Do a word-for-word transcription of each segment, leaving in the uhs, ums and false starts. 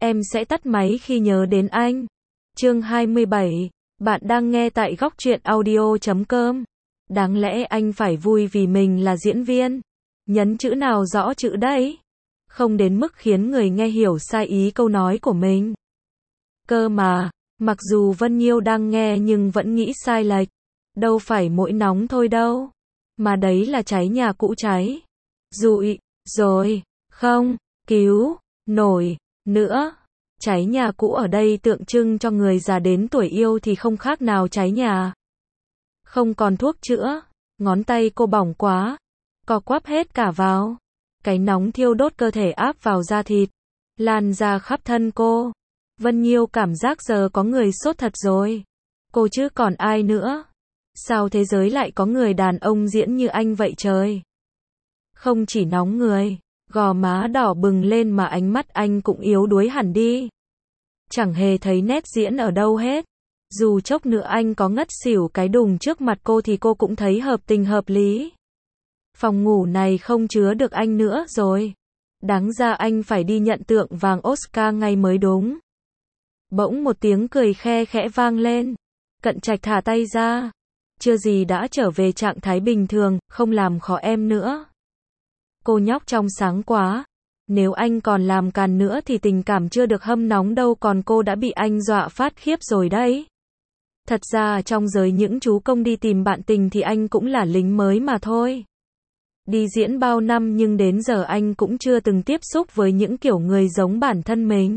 Em sẽ tắt máy khi nhớ đến anh. Chương hai mươi bảy. Bạn đang nghe tại góc truyện audio chấm com. Đáng lẽ anh phải vui vì mình là diễn viên. Nhấn chữ nào rõ chữ đấy. Không đến mức khiến người nghe hiểu sai ý câu nói của mình. Cơ mà, mặc dù Vân Nhiêu đang nghe nhưng vẫn nghĩ sai lệch. Đâu phải mỗi nóng thôi đâu. Mà đấy là cháy nhà cũ cháy. Rụi, rồi, không, cứu, nổi, nữa. Cháy nhà cũ ở đây tượng trưng cho người già đến tuổi yêu thì không khác nào cháy nhà. Không còn thuốc chữa, ngón tay cô bỏng quá, co quắp hết cả vào. Cái nóng thiêu đốt cơ thể áp vào da thịt, lan ra khắp thân cô. Vân Nhiêu cảm giác giờ có người sốt thật rồi. Cô chứ còn ai nữa. Sao thế giới lại có người đàn ông diễn như anh vậy trời? Không chỉ nóng người, gò má đỏ bừng lên mà ánh mắt anh cũng yếu đuối hẳn đi. Chẳng hề thấy nét diễn ở đâu hết. Dù chốc nữa anh có ngất xỉu cái đùng trước mặt cô thì cô cũng thấy hợp tình hợp lý. Phòng ngủ này không chứa được anh nữa rồi. Đáng ra anh phải đi nhận tượng vàng Oscar ngay mới đúng. Bỗng một tiếng cười khe khẽ vang lên. Cận Trạch thả tay ra. Chưa gì đã trở về trạng thái bình thường, không làm khó em nữa. Cô nhóc trong sáng quá. Nếu anh còn làm càn nữa thì tình cảm chưa được hâm nóng đâu, còn cô đã bị anh dọa phát khiếp rồi đấy. Thật ra trong giới những chú công đi tìm bạn tình thì anh cũng là lính mới mà thôi. Đi diễn bao năm nhưng đến giờ anh cũng chưa từng tiếp xúc với những kiểu người giống bản thân mình.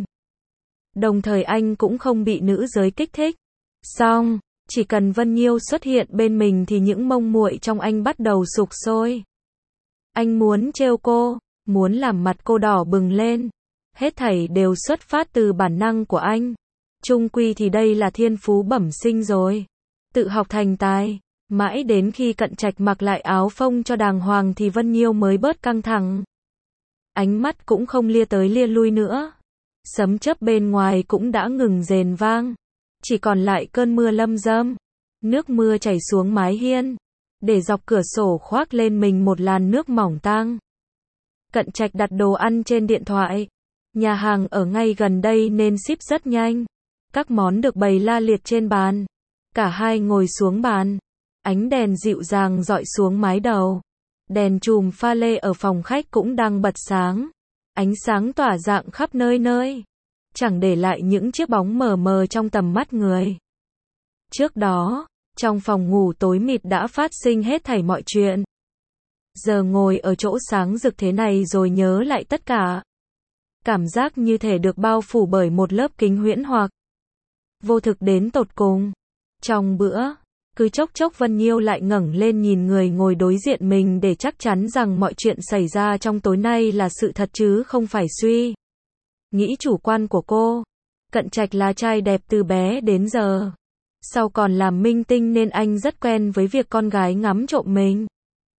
Đồng thời anh cũng không bị nữ giới kích thích. Xong, chỉ cần Vân Nhiêu xuất hiện bên mình thì những mông muội trong anh bắt đầu sục sôi. Anh muốn trêu cô, muốn làm mặt cô đỏ bừng lên. Hết thảy đều xuất phát từ bản năng của anh. Chung quy thì đây là thiên phú bẩm sinh rồi. Tự học thành tài. Mãi đến khi Cận Trạch mặc lại áo phông cho đàng hoàng thì Vân Nhiêu mới bớt căng thẳng. Ánh mắt cũng không lia tới lia lui nữa. Sấm chớp bên ngoài cũng đã ngừng rền vang. Chỉ còn lại cơn mưa lâm râm. Nước mưa chảy xuống mái hiên. Để dọc cửa sổ khoác lên mình một làn nước mỏng tang. Cận Trạch đặt đồ ăn trên điện thoại. Nhà hàng ở ngay gần đây nên ship rất nhanh. Các món được bày la liệt trên bàn. Cả hai ngồi xuống bàn. Ánh đèn dịu dàng dọi xuống mái đầu. Đèn chùm pha lê ở phòng khách cũng đang bật sáng. Ánh sáng tỏa rạng khắp nơi nơi. Chẳng để lại những chiếc bóng mờ mờ trong tầm mắt người. Trước đó, trong phòng ngủ tối mịt đã phát sinh hết thảy mọi chuyện. Giờ ngồi ở chỗ sáng rực thế này rồi nhớ lại tất cả. Cảm giác như thể được bao phủ bởi một lớp kính huyễn hoặc vô thực đến tột cùng. Trong bữa, cứ chốc chốc Vân Nhiêu lại ngẩng lên nhìn người ngồi đối diện mình để chắc chắn rằng mọi chuyện xảy ra trong tối nay là sự thật chứ không phải suy nghĩ chủ quan của cô. Cận Trạch là trai đẹp từ bé đến giờ. Sau còn làm minh tinh nên anh rất quen với việc con gái ngắm trộm mình.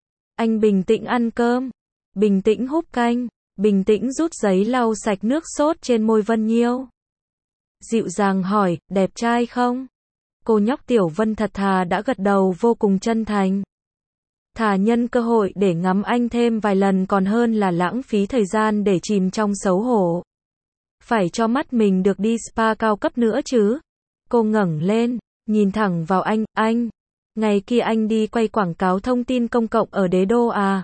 Anh bình tĩnh ăn cơm, bình tĩnh húp canh, bình tĩnh rút giấy lau sạch nước sốt trên môi Vân Nhiêu. Dịu dàng hỏi, đẹp trai không? Cô nhóc Tiểu Vân thật thà đã gật đầu vô cùng chân thành. Thà nhân cơ hội để ngắm anh thêm vài lần còn hơn là lãng phí thời gian để chìm trong xấu hổ. Phải cho mắt mình được đi spa cao cấp nữa chứ. Cô ngẩng lên, nhìn thẳng vào anh, anh. Ngày kia anh đi quay quảng cáo thông tin công cộng ở Đế Đô à?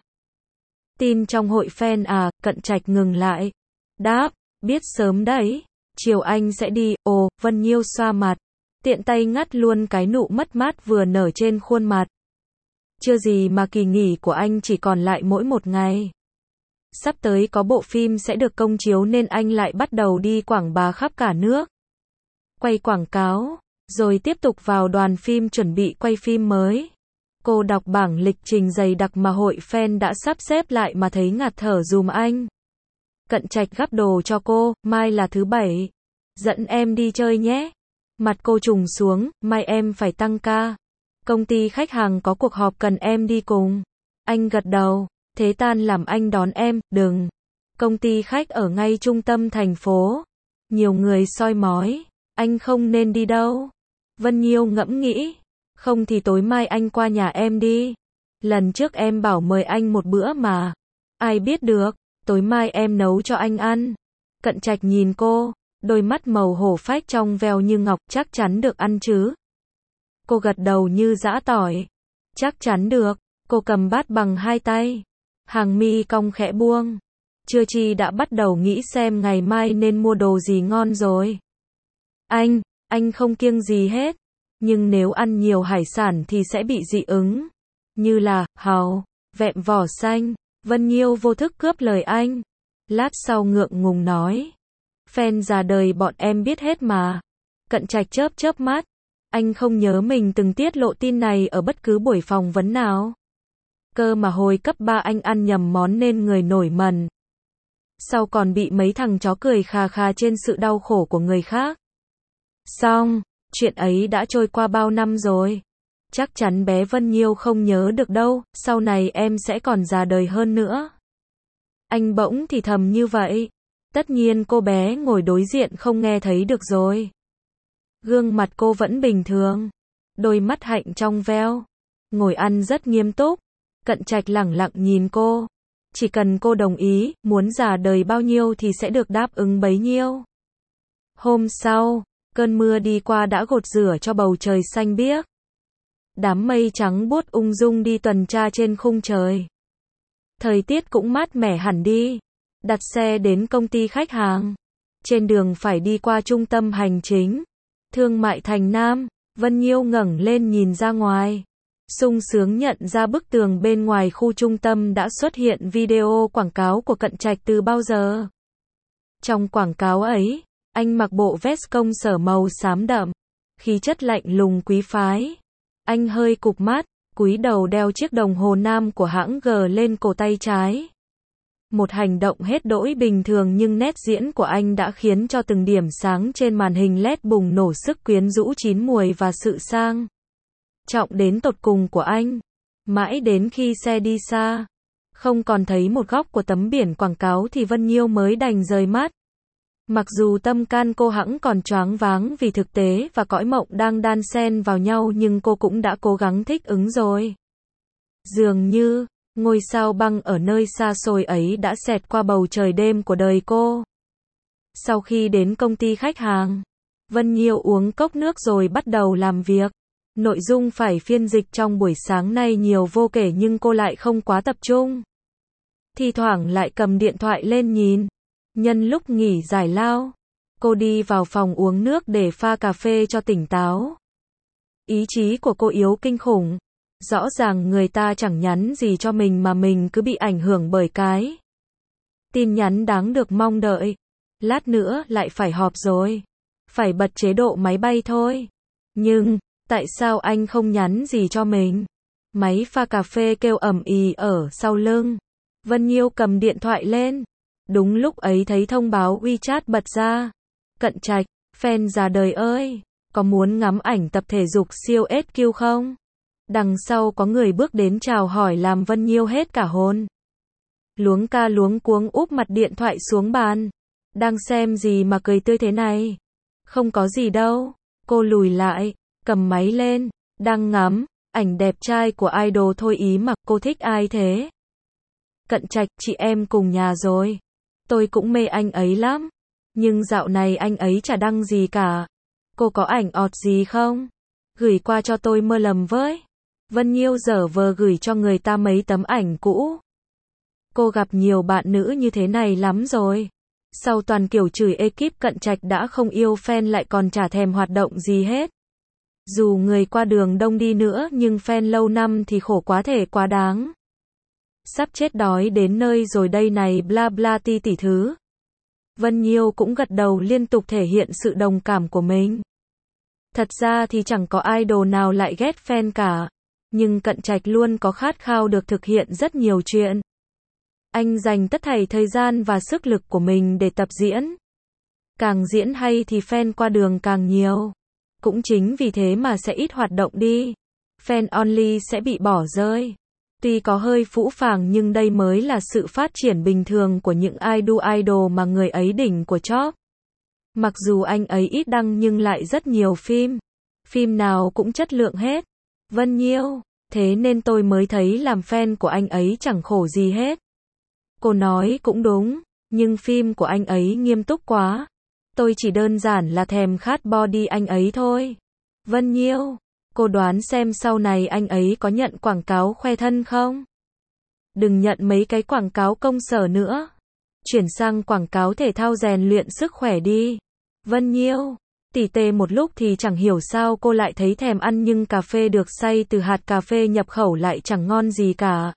Tin trong hội fan à? Cận Trạch ngừng lại. Đáp, biết sớm đấy. Chiều anh sẽ đi. Ồ, Vân Nhiêu xoa mặt. Tiện tay ngắt luôn cái nụ mất mát vừa nở trên khuôn mặt. Chưa gì mà kỳ nghỉ của anh chỉ còn lại mỗi một ngày. Sắp tới có bộ phim sẽ được công chiếu nên anh lại bắt đầu đi quảng bá khắp cả nước. Quay quảng cáo, rồi tiếp tục vào đoàn phim chuẩn bị quay phim mới. Cô đọc bảng lịch trình dày đặc mà hội fan đã sắp xếp lại mà thấy ngạt thở dùm anh. Cận Trạch gắp đồ cho cô, mai là thứ bảy. Dẫn em đi chơi nhé. Mặt cô trùng xuống, mai em phải tăng ca. Công ty khách hàng có cuộc họp cần em đi cùng. Anh gật đầu, thế tan làm anh đón em, đừng. Công ty khách ở ngay trung tâm thành phố. Nhiều người soi mói, anh không nên đi đâu. Vân Nhiêu ngẫm nghĩ, không thì tối mai anh qua nhà em đi. Lần trước em bảo mời anh một bữa mà. Ai biết được, tối mai em nấu cho anh ăn. Cận Trạch nhìn cô, đôi mắt màu hổ phách trong veo như ngọc, chắc chắn được ăn chứ? Cô gật đầu như giã tỏi. Chắc chắn được. Cô cầm bát bằng hai tay. Hàng mi cong khẽ buông. Chưa chi đã bắt đầu nghĩ xem ngày mai nên mua đồ gì ngon rồi. Anh, anh không kiêng gì hết. Nhưng nếu ăn nhiều hải sản thì sẽ bị dị ứng. Như là, hàu, vẹm vỏ xanh. Vân Nhiêu vô thức cướp lời anh. Lát sau ngượng ngùng nói. Fan già đời bọn em biết hết mà. Cận Trạch chớp chớp mắt. Anh không nhớ mình từng tiết lộ tin này ở bất cứ buổi phỏng vấn nào. Cơ mà hồi cấp ba anh ăn nhầm món nên người nổi mẩn. Sau còn bị mấy thằng chó cười khà khà trên sự đau khổ của người khác. Xong, chuyện ấy đã trôi qua bao năm rồi. Chắc chắn bé Vân Nhiêu không nhớ được đâu, sau này em sẽ còn già đời hơn nữa. Anh bỗng thì thầm như vậy. Tất nhiên cô bé ngồi đối diện không nghe thấy được rồi. Gương mặt cô vẫn bình thường. Đôi mắt hạnh trong veo. Ngồi ăn rất nghiêm túc. Cận Trạch lẳng lặng nhìn cô. Chỉ cần cô đồng ý, muốn già đời bao nhiêu thì sẽ được đáp ứng bấy nhiêu. Hôm sau, cơn mưa đi qua đã gột rửa cho bầu trời xanh biếc. Đám mây trắng buốt ung dung đi tuần tra trên khung trời. Thời tiết cũng mát mẻ hẳn đi. Đặt xe đến công ty khách hàng. Trên đường phải đi qua trung tâm hành chính. Thương mại thành Nam. Vân Nhiêu ngẩng lên nhìn ra ngoài. Sung sướng nhận ra bức tường bên ngoài khu trung tâm đã xuất hiện video quảng cáo của Cận Trạch từ bao giờ. Trong quảng cáo ấy, anh mặc bộ vest công sở màu xám đậm. Khí chất lạnh lùng quý phái. Anh hơi cụp mắt, cúi đầu đeo chiếc đồng hồ nam của hãng G lên cổ tay trái. Một hành động hết đỗi bình thường nhưng nét diễn của anh đã khiến cho từng điểm sáng trên màn hình led bùng nổ sức quyến rũ chín muồi và sự sang trọng đến tột cùng của anh. Mãi đến khi xe đi xa, không còn thấy một góc của tấm biển quảng cáo thì Vân Nhiêu mới đành rời mắt. Mặc dù tâm can cô hẵng còn choáng váng vì thực tế và cõi mộng đang đan xen vào nhau nhưng cô cũng đã cố gắng thích ứng rồi. Dường như, ngôi sao băng ở nơi xa xôi ấy đã xẹt qua bầu trời đêm của đời cô. Sau khi đến công ty khách hàng, Vân Nhiêu uống cốc nước rồi bắt đầu làm việc. Nội dung phải phiên dịch trong buổi sáng nay nhiều vô kể nhưng cô lại không quá tập trung. Thi thoảng lại cầm điện thoại lên nhìn. Nhân lúc nghỉ giải lao, cô đi vào phòng uống nước để pha cà phê cho tỉnh táo. Ý chí của cô yếu kinh khủng. Rõ ràng người ta chẳng nhắn gì cho mình mà mình cứ bị ảnh hưởng bởi cái tin nhắn đáng được mong đợi. Lát nữa lại phải họp rồi. Phải bật chế độ máy bay thôi. Nhưng, tại sao anh không nhắn gì cho mình? Máy pha cà phê kêu ầm ĩ ở sau lưng. Vân Nhiêu cầm điện thoại lên. Đúng lúc ấy thấy thông báo WeChat bật ra. Cận Trạch, fan già đời ơi, có muốn ngắm ảnh tập thể dục siêu ét quy không? Đằng sau có người bước đến chào hỏi làm Vân Nhiêu hết cả hồn. Luống ca luống cuống úp mặt điện thoại xuống bàn. Đang xem gì mà cười tươi thế này? Không có gì đâu. Cô lùi lại, cầm máy lên, đang ngắm ảnh đẹp trai của idol thôi ý mà cô thích ai thế? Cận Trạch, chị em cùng nhà rồi. Tôi cũng mê anh ấy lắm. Nhưng dạo này anh ấy chả đăng gì cả. Cô có ảnh ọt gì không? Gửi qua cho tôi mơ lầm với. Vân Nhiêu dở vờ gửi cho người ta mấy tấm ảnh cũ. Cô gặp nhiều bạn nữ như thế này lắm rồi. Sau toàn kiểu chửi ekip Cận Trạch đã không yêu fan lại còn chả thèm hoạt động gì hết. Dù người qua đường đông đi nữa nhưng fan lâu năm thì khổ quá thể quá đáng. Sắp chết đói đến nơi rồi đây này bla bla ti tỷ thứ. Vân Nhiêu cũng gật đầu liên tục thể hiện sự đồng cảm của mình. Thật ra thì chẳng có idol nào lại ghét fan cả. Nhưng Cận Trạch luôn có khát khao được thực hiện rất nhiều chuyện. Anh dành tất thảy thời gian và sức lực của mình để tập diễn. Càng diễn hay thì fan qua đường càng nhiều. Cũng chính vì thế mà sẽ ít hoạt động đi. Fan only sẽ bị bỏ rơi. Tuy có hơi phũ phàng nhưng đây mới là sự phát triển bình thường của những idol idol mà người ấy đỉnh của chóp. Mặc dù anh ấy ít đăng nhưng lại rất nhiều phim. Phim nào cũng chất lượng hết. Vân Nhiêu, thế nên tôi mới thấy làm fan của anh ấy chẳng khổ gì hết. Cô nói cũng đúng, nhưng phim của anh ấy nghiêm túc quá. Tôi chỉ đơn giản là thèm khát body anh ấy thôi. Vân Nhiêu, cô đoán xem sau này anh ấy có nhận quảng cáo khoe thân không? Đừng nhận mấy cái quảng cáo công sở nữa. Chuyển sang quảng cáo thể thao rèn luyện sức khỏe đi. Vân Nhiêu, tỉ tê một lúc thì chẳng hiểu sao cô lại thấy thèm ăn nhưng cà phê được xay từ hạt cà phê nhập khẩu lại chẳng ngon gì cả.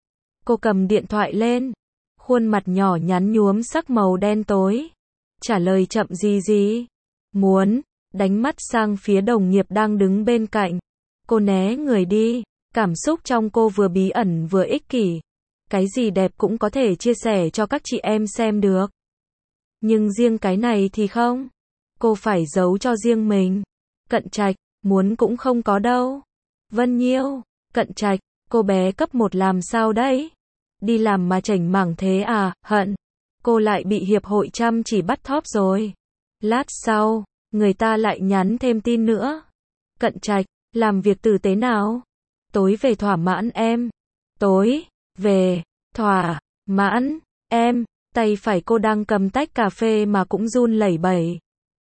Cô cầm điện thoại lên. Khuôn mặt nhỏ nhắn nhuốm sắc màu đen tối. Trả lời chậm gì gì. Muốn, đánh mắt sang phía đồng nghiệp đang đứng bên cạnh. Cô né người đi. Cảm xúc trong cô vừa bí ẩn vừa ích kỷ. Cái gì đẹp cũng có thể chia sẻ cho các chị em xem được. Nhưng riêng cái này thì không. Cô phải giấu cho riêng mình. Cận Trạch, muốn cũng không có đâu. Vân Nhiêu, Cận Trạch, cô bé cấp một làm sao đấy? Đi làm mà chảnh mảng thế à, hận. Cô lại bị hiệp hội chăm chỉ bắt thóp rồi. Lát sau, người ta lại nhắn thêm tin nữa. Cận Trạch, làm việc tử tế nào? Tối về thỏa mãn em. Tối, về, thỏa, mãn, em. Tay phải cô đang cầm tách cà phê mà cũng run lẩy bẩy.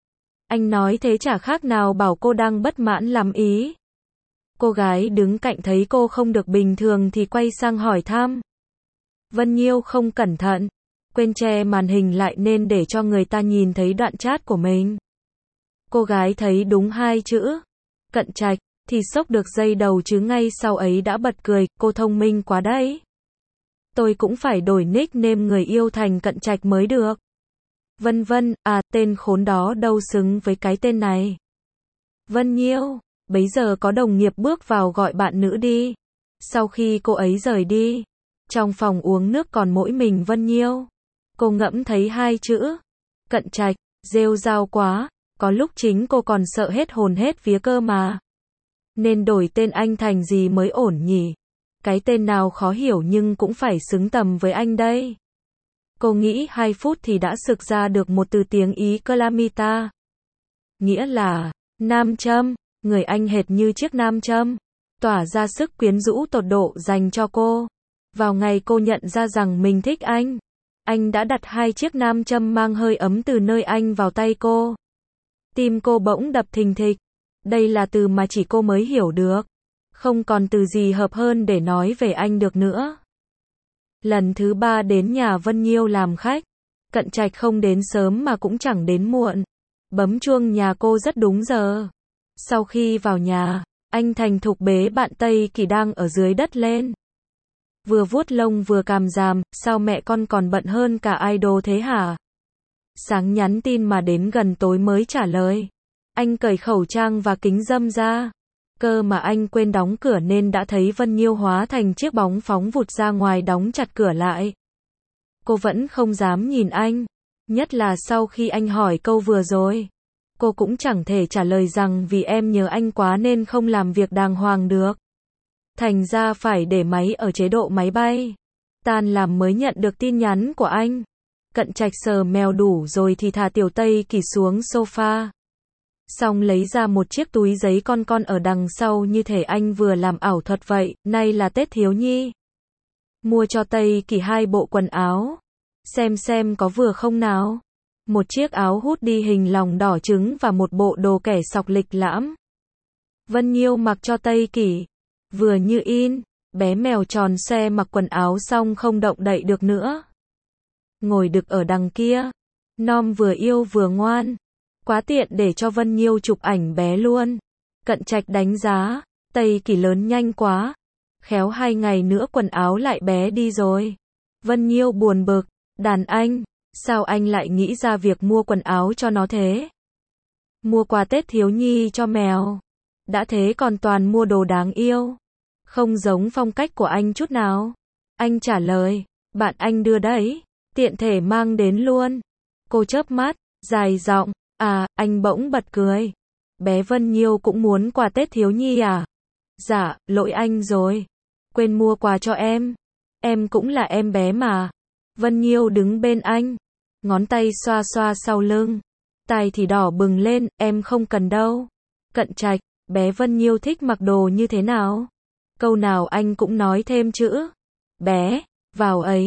Anh nói thế chả khác nào bảo cô đang bất mãn lắm ý. Cô gái đứng cạnh thấy cô không được bình thường thì quay sang hỏi thăm. Vân Nhiêu không cẩn thận, quên che màn hình lại nên để cho người ta nhìn thấy đoạn chat của mình. Cô gái thấy đúng hai chữ, Cận Trạch, thì sốc được giây đầu chứ ngay sau ấy đã bật cười, cô thông minh quá đấy. Tôi cũng phải đổi nickname người yêu thành Cận Trạch mới được. Vân vân, à tên khốn đó đâu xứng với cái tên này. Vân Nhiêu, bấy giờ có đồng nghiệp bước vào gọi bạn nữ đi. Sau khi cô ấy rời đi, trong phòng uống nước còn mỗi mình Vân Nhiêu. Cô ngẫm thấy hai chữ, Cận Trạch, rêu rao quá, có lúc chính cô còn sợ hết hồn hết vía cơ mà. Nên đổi tên anh thành gì mới ổn nhỉ? Cái tên nào khó hiểu nhưng cũng phải xứng tầm với anh đây. Cô nghĩ hai phút thì đã sực ra được một từ tiếng Ý Calamita. Nghĩa là, nam châm, người anh hệt như chiếc nam châm, tỏa ra sức quyến rũ tột độ dành cho cô. Vào ngày cô nhận ra rằng mình thích anh, anh đã đặt hai chiếc nam châm mang hơi ấm từ nơi anh vào tay cô. Tim cô bỗng đập thình thịch. Đây là từ mà chỉ cô mới hiểu được. Không còn từ gì hợp hơn để nói về anh được nữa. Lần thứ ba đến nhà Vân Nhiêu làm khách, Cận Trạch không đến sớm mà cũng chẳng đến muộn. Bấm chuông nhà cô rất đúng giờ. Sau khi vào nhà, anh thành thục bế bạn Tây Kỳ đang ở dưới đất lên. Vừa vuốt lông vừa càm ràm, sao mẹ con còn bận hơn cả idol thế hả? Sáng nhắn tin mà đến gần tối mới trả lời. Anh cởi khẩu trang và kính râm ra. Cơ mà anh quên đóng cửa nên đã thấy Vân Nhiêu hóa thành chiếc bóng phóng vụt ra ngoài đóng chặt cửa lại. Cô vẫn không dám nhìn anh. Nhất là sau khi anh hỏi câu vừa rồi. Cô cũng chẳng thể trả lời rằng vì em nhớ anh quá nên không làm việc đàng hoàng được. Thành ra phải để máy ở chế độ máy bay. Tan làm mới nhận được tin nhắn của anh. Cận Trạch sờ mèo đủ rồi thì thả Tiểu Tây Kỳ xuống sofa. Xong lấy ra một chiếc túi giấy con con ở đằng sau như thể anh vừa làm ảo thuật vậy. Nay là Tết thiếu nhi. Mua cho Tây Kỳ hai bộ quần áo. Xem xem có vừa không nào. Một chiếc áo hút đi hình lòng đỏ trứng và một bộ đồ kẻ sọc lịch lãm. Vân Nhiêu mặc cho Tây Kỳ. Vừa như in. Bé mèo tròn xoe mặc quần áo xong không động đậy được nữa. Ngồi đực ở đằng kia. Nom vừa yêu vừa ngoan. Quá tiện để cho Vân Nhiêu chụp ảnh bé luôn. Cận Trạch đánh giá. Tây Kỳ lớn nhanh quá. Khéo hai ngày nữa quần áo lại bé đi rồi. Vân Nhiêu buồn bực. Đàn anh. Sao anh lại nghĩ ra việc mua quần áo cho nó thế? Mua quà Tết thiếu nhi cho mèo. Đã thế còn toàn mua đồ đáng yêu. Không giống phong cách của anh chút nào. Anh trả lời. Bạn anh đưa đấy. Tiện thể mang đến luôn. Cô chớp mắt. Dài giọng. À, anh bỗng bật cười. Bé Vân Nhiêu cũng muốn quà Tết thiếu nhi à? Dạ, lỗi anh rồi. Quên mua quà cho em. Em cũng là em bé mà. Vân Nhiêu đứng bên anh. Ngón tay xoa xoa sau lưng. Tai thì đỏ bừng lên, em không cần đâu. Cận Trạch, bé Vân Nhiêu thích mặc đồ như thế nào? Câu nào anh cũng nói thêm chữ bé vào ấy.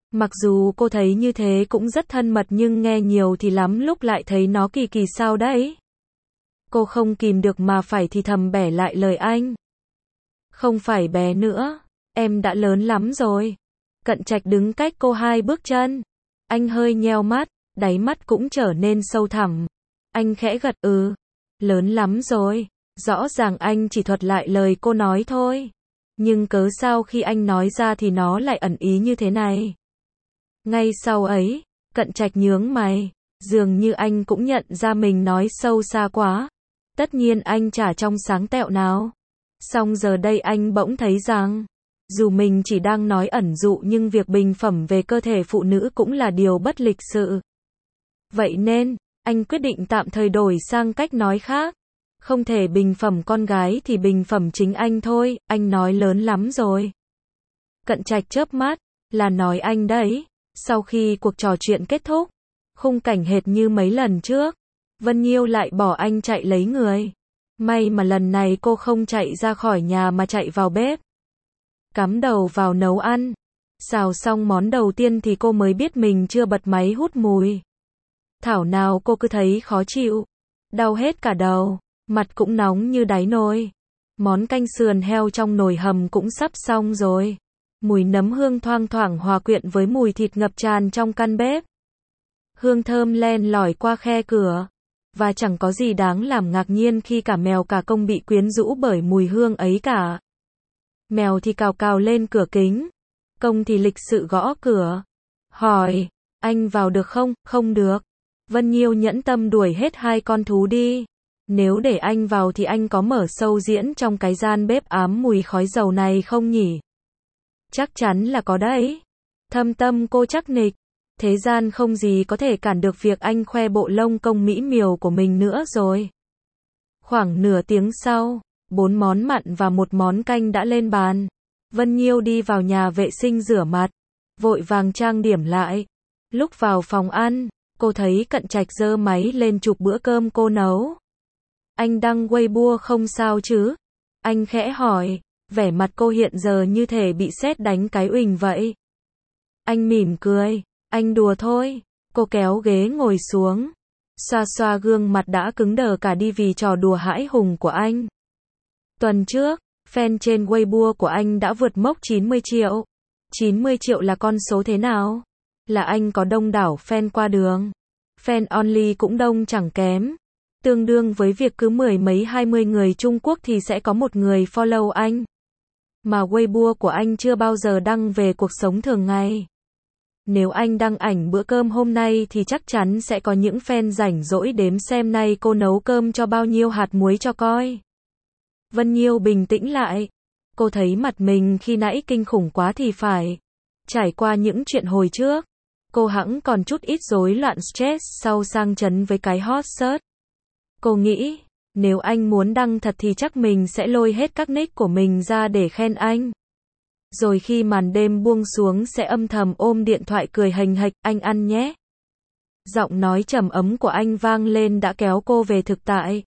Mặc dù cô thấy như thế cũng rất thân mật nhưng nghe nhiều thì lắm lúc lại thấy nó kỳ kỳ sao đấy. Cô không kìm được mà phải thì thầm bẻ lại lời anh. Không phải bé nữa, em đã lớn lắm rồi. Cận Trạch đứng cách cô hai bước chân. Anh hơi nheo mắt, đáy mắt cũng trở nên sâu thẳm. Anh khẽ gật ừ, lớn lắm rồi. Rõ ràng anh chỉ thuật lại lời cô nói thôi. Nhưng cớ sao khi anh nói ra thì nó lại ẩn ý như thế này. Ngay sau ấy, Cận Trạch nhướng mày. Dường như anh cũng nhận ra mình nói sâu xa quá. Tất nhiên anh chả trong sáng tẹo nào. Song giờ đây anh bỗng thấy rằng, dù mình chỉ đang nói ẩn dụ nhưng việc bình phẩm về cơ thể phụ nữ cũng là điều bất lịch sự. Vậy nên, anh quyết định tạm thời đổi sang cách nói khác. Không thể bình phẩm con gái thì bình phẩm chính anh thôi, anh nói lớn lắm rồi. Cận Trạch chớp mắt, là nói anh đấy. Sau khi cuộc trò chuyện kết thúc, khung cảnh hệt như mấy lần trước, Vân Nhiêu lại bỏ anh chạy lấy người. May mà lần này cô không chạy ra khỏi nhà mà chạy vào bếp. Cắm đầu vào nấu ăn. Xào xong món đầu tiên thì cô mới biết mình chưa bật máy hút mùi. Thảo nào cô cứ thấy khó chịu. Đau hết cả đầu. Mặt cũng nóng như đáy nồi. Món canh sườn heo trong nồi hầm cũng sắp xong rồi. Mùi nấm hương thoang thoảng hòa quyện với mùi thịt ngập tràn trong căn bếp. Hương thơm len lỏi qua khe cửa. Và chẳng có gì đáng làm ngạc nhiên khi cả mèo cả công bị quyến rũ bởi mùi hương ấy cả. Mèo thì cào cào lên cửa kính. Công thì lịch sự gõ cửa. Hỏi, anh vào được không? Không được. Vân Nhiêu nhẫn tâm đuổi hết hai con thú đi. Nếu để anh vào thì anh có mở show diễn trong cái gian bếp ám mùi khói dầu này không nhỉ? Chắc chắn là có đấy. Thâm tâm cô chắc nịch. Thế gian không gì có thể cản được việc anh khoe bộ lông công mỹ miều của mình nữa rồi. Khoảng nửa tiếng sau, bốn món mặn và một món canh đã lên bàn. Vân Nhiêu đi vào nhà vệ sinh rửa mặt, vội vàng trang điểm lại. Lúc vào phòng ăn, cô thấy Cận Trạch giơ máy lên chụp bữa cơm cô nấu. Anh đăng Weibo không sao chứ? Anh khẽ hỏi, vẻ mặt cô hiện giờ như thể bị sét đánh cái uỳnh vậy. Anh mỉm cười, anh đùa thôi. Cô kéo ghế ngồi xuống, xoa xoa gương mặt đã cứng đờ cả đi vì trò đùa hãi hùng của anh. Tuần trước, fan trên Weibo của anh đã vượt mốc chín mươi triệu. chín mươi triệu là con số thế nào? Là anh có đông đảo fan qua đường. Fan only cũng đông chẳng kém. Tương đương với việc cứ mười mấy hai mươi người Trung Quốc thì sẽ có một người follow anh. Mà Weibo của anh chưa bao giờ đăng về cuộc sống thường ngày. Nếu anh đăng ảnh bữa cơm hôm nay thì chắc chắn sẽ có những fan rảnh rỗi đếm xem nay cô nấu cơm cho bao nhiêu hạt muối cho coi. Vân Nhiêu bình tĩnh lại. Cô thấy mặt mình khi nãy kinh khủng quá thì phải. Trải qua những chuyện hồi trước, cô hẵng còn chút ít rối loạn stress sau sang chấn với cái hot search. Cô nghĩ, nếu anh muốn đăng thật thì chắc mình sẽ lôi hết các nick của mình ra để khen anh. Rồi khi màn đêm buông xuống sẽ âm thầm ôm điện thoại cười hềnh hệch, anh ăn nhé. Giọng nói trầm ấm của anh vang lên đã kéo cô về thực tại.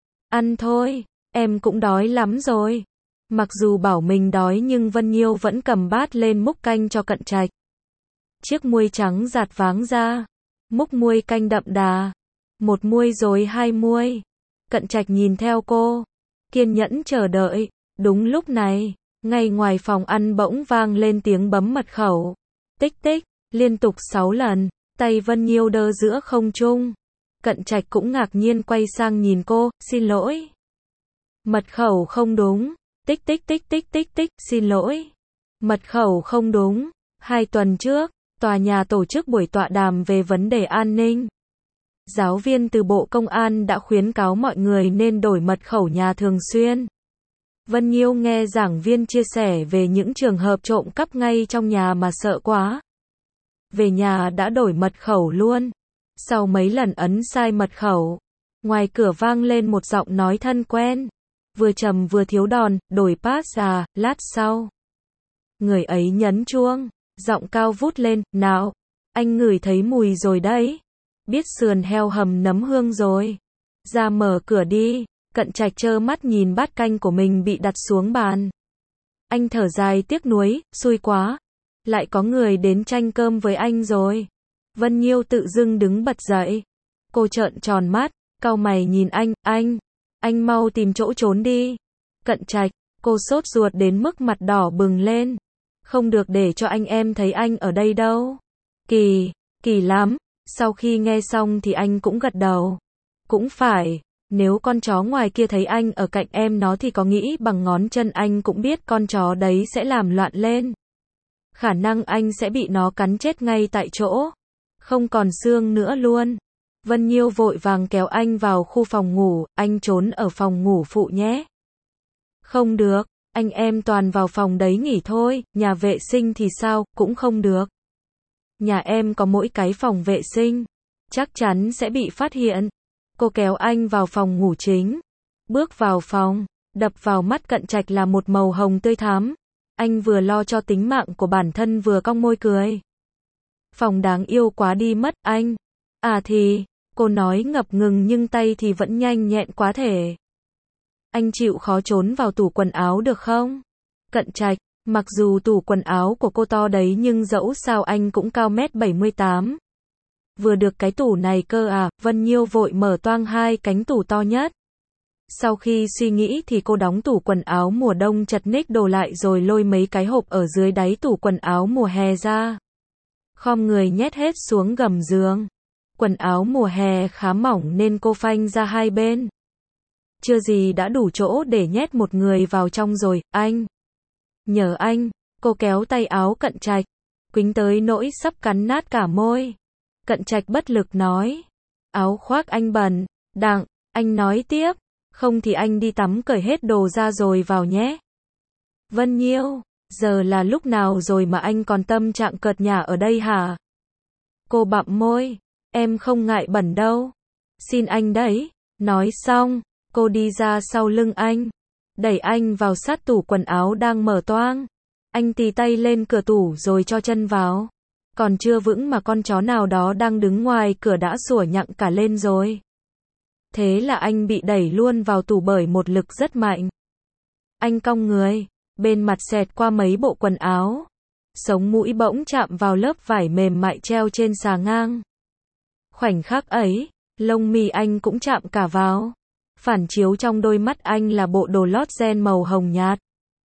Ăn thôi, em cũng đói lắm rồi. Mặc dù bảo mình đói nhưng Vân Nhiêu vẫn cầm bát lên múc canh cho Cận Trạch. Chiếc muôi trắng giạt váng ra. Múc muôi canh đậm đà. Một muôi rồi hai muôi. Cận Trạch nhìn theo cô. Kiên nhẫn chờ đợi. Đúng lúc này, ngay ngoài phòng ăn bỗng vang lên tiếng bấm mật khẩu. Tích tích, liên tục sáu lần. Tay Vân Nhiêu đơ giữa không trung. Cận Trạch cũng ngạc nhiên quay sang nhìn cô. Xin lỗi. Mật khẩu không đúng. Tích tích tích tích tích tích, xin lỗi. Mật khẩu không đúng. Hai tuần trước, tòa nhà tổ chức buổi tọa đàm về vấn đề an ninh. Giáo viên từ Bộ Công an đã khuyến cáo mọi người nên đổi mật khẩu nhà thường xuyên. Vân Nhiêu nghe giảng viên chia sẻ về những trường hợp trộm cắp ngay trong nhà mà sợ quá. Về nhà đã đổi mật khẩu luôn. Sau mấy lần ấn sai mật khẩu, ngoài cửa vang lên một giọng nói thân quen. Vừa trầm vừa thiếu đòn, đổi pass à, lát sau. Người ấy nhấn chuông, giọng cao vút lên, nào, anh ngửi thấy mùi rồi đấy. Biết sườn heo hầm nấm hương rồi. Ra mở cửa đi. Cận Trạch trơ mắt nhìn bát canh của mình bị đặt xuống bàn. Anh thở dài tiếc nuối, xui quá. lại có người đến tranh cơm với anh rồi. Vân Nhiêu tự dưng đứng bật dậy. Cô trợn tròn mắt, cau mày nhìn anh, anh, anh mau tìm chỗ trốn đi. Cận Trạch, cô sốt ruột đến mức mặt đỏ bừng lên. Không được để cho anh em thấy anh ở đây đâu. Kỳ, kỳ lắm. Sau khi nghe xong thì anh cũng gật đầu. Cũng phải, nếu con chó ngoài kia thấy anh ở cạnh em nó thì có nghĩ bằng ngón chân anh cũng biết con chó đấy sẽ làm loạn lên. Khả năng anh sẽ bị nó cắn chết ngay tại chỗ. Không còn xương nữa luôn. Vân Nhiêu vội vàng kéo anh vào khu phòng ngủ, anh trốn ở phòng ngủ phụ nhé. Không được, anh em toàn vào phòng đấy nghỉ thôi, nhà vệ sinh thì sao, cũng không được. Nhà em có mỗi cái phòng vệ sinh, chắc chắn sẽ bị phát hiện. Cô kéo anh vào phòng ngủ chính. Bước vào phòng, đập vào mắt Cận Trạch là một màu hồng tươi thắm. Anh vừa lo cho tính mạng của bản thân vừa cong môi cười. Phòng đáng yêu quá đi mất, anh. À thì, cô nói ngập ngừng nhưng tay thì vẫn nhanh nhẹn quá thể. Anh chịu khó trốn vào tủ quần áo được không? Cận Trạch, mặc dù tủ quần áo của cô to đấy nhưng dẫu sao anh cũng cao mét bảy mươi tám. Vừa được cái tủ này cơ à, Vân Nhiêu vội mở toang hai cánh tủ to nhất. Sau khi suy nghĩ thì cô đóng tủ quần áo mùa đông chật ních đồ lại rồi lôi mấy cái hộp ở dưới đáy tủ quần áo mùa hè ra. Khom người nhét hết xuống gầm giường. Quần áo mùa hè khá mỏng nên cô phanh ra hai bên. Chưa gì đã đủ chỗ để nhét một người vào trong rồi, anh. Nhờ anh, cô kéo tay áo Cận Trạch, quýnh tới nỗi sắp cắn nát cả môi. Cận Trạch bất lực nói. Áo khoác anh bẩn, đặng, anh nói tiếp. Không thì anh đi tắm cởi hết đồ ra rồi vào nhé. Vân Nhiêu, giờ là lúc nào rồi mà anh còn tâm trạng cợt nhả ở đây hả? Cô bặm môi, em không ngại bẩn đâu. Xin anh đấy. Nói xong, cô đi ra sau lưng anh, đẩy anh vào sát tủ quần áo đang mở toang. Anh tì tay lên cửa tủ rồi cho chân vào. Còn chưa vững mà con chó nào đó đang đứng ngoài cửa đã sủa nhặng cả lên rồi. Thế là anh bị đẩy luôn vào tủ bởi một lực rất mạnh. Anh cong người, bên mặt xẹt qua mấy bộ quần áo. Sống mũi bỗng chạm vào lớp vải mềm mại treo trên xà ngang. Khoảnh khắc ấy, lông mi anh cũng chạm cả vào. Phản chiếu trong đôi mắt anh là bộ đồ lót ren màu hồng nhạt.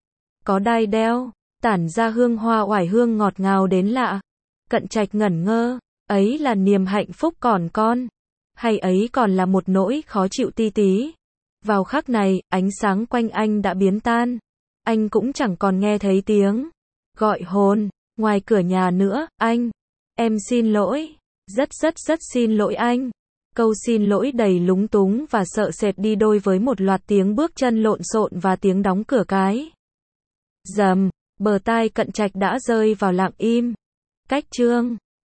Có đai đeo, tản ra hương hoa oải hương ngọt ngào đến lạ. Cận Trạch ngẩn ngơ, ấy là niềm hạnh phúc còn con, hay ấy còn là một nỗi khó chịu ti tí. Vào khắc này, ánh sáng quanh anh đã biến tan. Anh cũng chẳng còn nghe thấy tiếng gọi hồn ngoài cửa nhà nữa. Anh, em xin lỗi, rất rất rất xin lỗi anh. Câu xin lỗi đầy lúng túng và sợ sệt đi đôi với một loạt tiếng bước chân lộn xộn và tiếng đóng cửa cái. Rầm, bờ tai Cận Trạch đã rơi vào lặng im. Cách chương